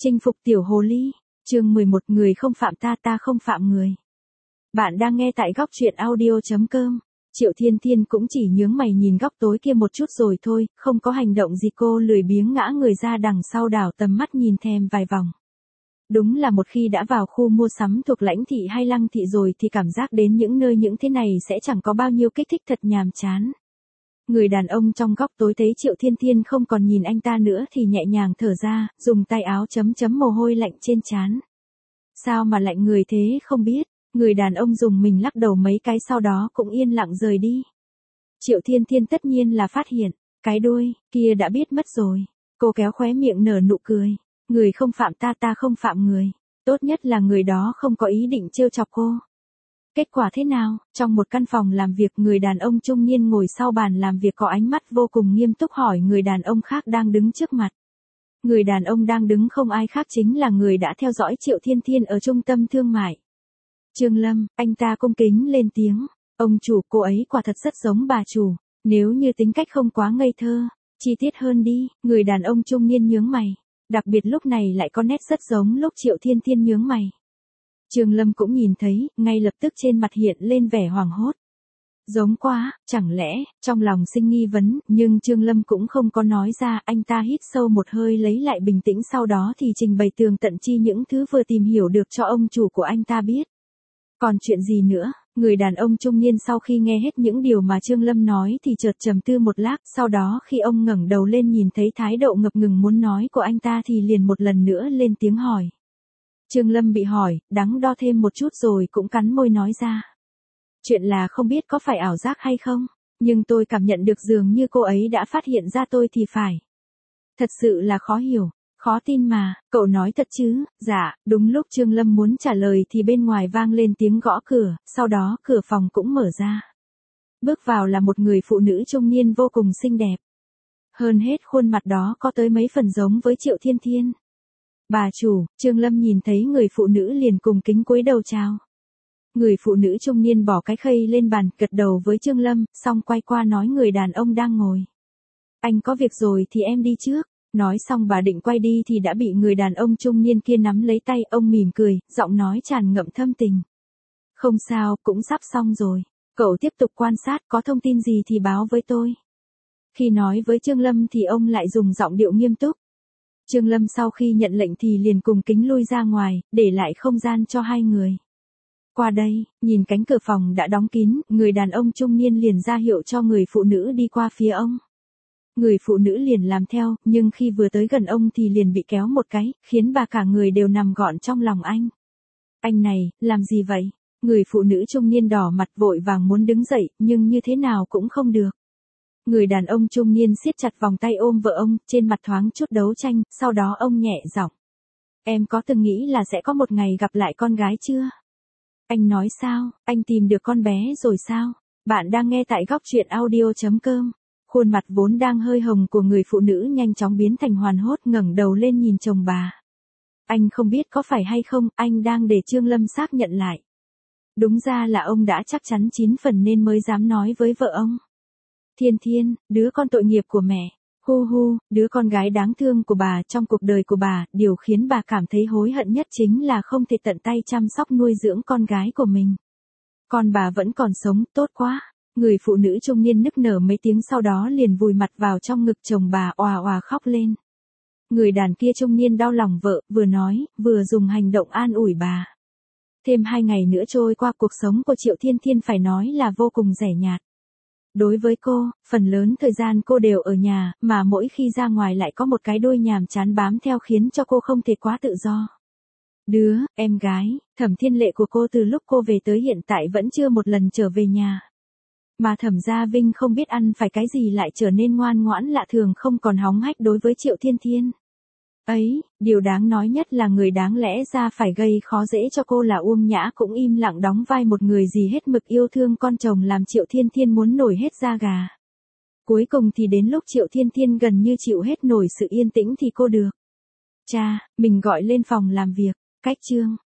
Chinh phục tiểu hồ ly, chương 11 người không phạm ta ta không phạm người. Bạn đang nghe tại góc truyện audio.com. Triệu Thiên Thiên cũng chỉ nhướng mày nhìn góc tối kia một chút rồi thôi, không có hành động gì, cô lười biếng ngã người ra đằng sau đảo tầm mắt nhìn thèm vài vòng. Đúng là một khi đã vào khu mua sắm thuộc Lãnh thị hay Lăng thị rồi thì cảm giác đến những nơi những thế này sẽ chẳng có bao nhiêu kích thích, thật nhàm chán. Người đàn ông trong góc tối thấy Triệu Thiên Thiên không còn nhìn anh ta nữa thì nhẹ nhàng thở ra, dùng tay áo chấm chấm mồ hôi lạnh trên trán. Sao mà lạnh người thế không biết, người đàn ông dùng mình lắc đầu mấy cái sau đó cũng yên lặng rời đi. Triệu Thiên Thiên tất nhiên là phát hiện, cái đuôi kia đã biết mất rồi. Cô kéo khóe miệng nở nụ cười, người không phạm ta ta không phạm người. Tốt nhất là người đó không có ý định trêu chọc cô. Kết quả thế nào? Trong một căn phòng làm việc, người đàn ông trung niên ngồi sau bàn làm việc có ánh mắt vô cùng nghiêm túc hỏi người đàn ông khác đang đứng trước mặt. Người đàn ông đang đứng không ai khác chính là người đã theo dõi Triệu Thiên Thiên ở trung tâm thương mại. Trương Lâm, anh ta cung kính lên tiếng. Ông chủ, cô ấy quả thật rất giống bà chủ, nếu như tính cách không quá ngây thơ, chi tiết hơn đi, người đàn ông trung niên nhướng mày. Đặc biệt lúc này lại có nét rất giống lúc Triệu Thiên Thiên nhướng mày. Trương Lâm cũng nhìn thấy, ngay lập tức trên mặt hiện lên vẻ hoảng hốt. Giống quá, chẳng lẽ, trong lòng sinh nghi vấn, nhưng Trương Lâm cũng không có nói ra, anh ta hít sâu một hơi lấy lại bình tĩnh sau đó thì trình bày tường tận chi những thứ vừa tìm hiểu được cho ông chủ của anh ta biết. Còn chuyện gì nữa, người đàn ông trung niên sau khi nghe hết những điều mà Trương Lâm nói thì chợt trầm tư một lát, sau đó khi ông ngẩng đầu lên nhìn thấy thái độ ngập ngừng muốn nói của anh ta thì liền một lần nữa lên tiếng hỏi. Trương Lâm bị hỏi, đắn đo thêm một chút rồi cũng cắn môi nói ra. Chuyện là không biết có phải ảo giác hay không, nhưng tôi cảm nhận được dường như cô ấy đã phát hiện ra tôi thì phải. Thật sự là khó hiểu, khó tin mà, cậu nói thật chứ? Dạ, đúng lúc Trương Lâm muốn trả lời thì bên ngoài vang lên tiếng gõ cửa, sau đó cửa phòng cũng mở ra. Bước vào là một người phụ nữ trung niên vô cùng xinh đẹp. Hơn hết khuôn mặt đó có tới mấy phần giống với Triệu Thiên Thiên. Bà chủ, Trương Lâm nhìn thấy người phụ nữ liền cùng kính cúi đầu chào. Người phụ nữ trung niên bỏ cái khay lên bàn, gật đầu với Trương Lâm, xong quay qua nói người đàn ông đang ngồi. Anh có việc rồi thì em đi trước. Nói xong bà định quay đi thì đã bị người đàn ông trung niên kia nắm lấy tay, ông mỉm cười, giọng nói tràn ngậm thâm tình. Không sao, cũng sắp xong rồi. Cậu tiếp tục quan sát, có thông tin gì thì báo với tôi. Khi nói với Trương Lâm thì ông lại dùng giọng điệu nghiêm túc. Trương Lâm sau khi nhận lệnh thì liền cùng kính lui ra ngoài, để lại không gian cho hai người. Qua đây, nhìn cánh cửa phòng đã đóng kín, người đàn ông trung niên liền ra hiệu cho người phụ nữ đi qua phía ông. Người phụ nữ liền làm theo, nhưng khi vừa tới gần ông thì liền bị kéo một cái, khiến bà cả người đều nằm gọn trong lòng anh. Anh này, làm gì vậy? Người phụ nữ trung niên đỏ mặt vội vàng muốn đứng dậy, nhưng như thế nào cũng không được. Người đàn ông trung niên siết chặt vòng tay ôm vợ ông, trên mặt thoáng chút đấu tranh, sau đó ông nhẹ giọng. Em có từng nghĩ là sẽ có một ngày gặp lại con gái chưa? Anh nói sao, anh tìm được con bé rồi sao? Bạn đang nghe tại góc truyện audio.com. Khuôn mặt vốn đang hơi hồng của người phụ nữ nhanh chóng biến thành hoàn hốt, ngẩng đầu lên nhìn chồng bà. Anh không biết có phải hay không, anh đang để Trương Lâm xác nhận lại. Đúng ra là ông đã chắc chắn 9 phần nên mới dám nói với vợ ông. Thiên Thiên, đứa con tội nghiệp của mẹ. Hu hu, đứa con gái đáng thương của bà trong cuộc đời của bà, điều khiến bà cảm thấy hối hận nhất chính là không thể tận tay chăm sóc nuôi dưỡng con gái của mình. Con bà vẫn còn sống, tốt quá. Người phụ nữ trung niên nức nở mấy tiếng sau đó liền vùi mặt vào trong ngực chồng bà, òa òa khóc lên. Người đàn kia trung niên đau lòng vợ, vừa nói, vừa dùng hành động an ủi bà. Thêm 2 ngày nữa trôi qua, cuộc sống của Triệu Thiên Thiên phải nói là vô cùng rẻ nhạt. Đối với cô, phần lớn thời gian cô đều ở nhà, mà mỗi khi ra ngoài lại có một cái đuôi nhàm chán bám theo khiến cho cô không thể quá tự do. Đứa, em gái, Thẩm Thiên Lệ của cô từ lúc cô về tới hiện tại vẫn chưa một lần trở về nhà. Mà Thẩm Gia Vinh không biết ăn phải cái gì lại trở nên ngoan ngoãn lạ thường, không còn hóng hách đối với Triệu Thiên Thiên. Ấy, điều đáng nói nhất là người đáng lẽ ra phải gây khó dễ cho cô là Uông Nhã cũng im lặng đóng vai một người gì hết mực yêu thương con chồng làm Triệu Thiên Thiên muốn nổi hết da gà. Cuối cùng thì đến lúc Triệu Thiên Thiên gần như chịu hết nổi sự yên tĩnh thì cô được. Cha, mình gọi lên phòng làm việc, cách chương.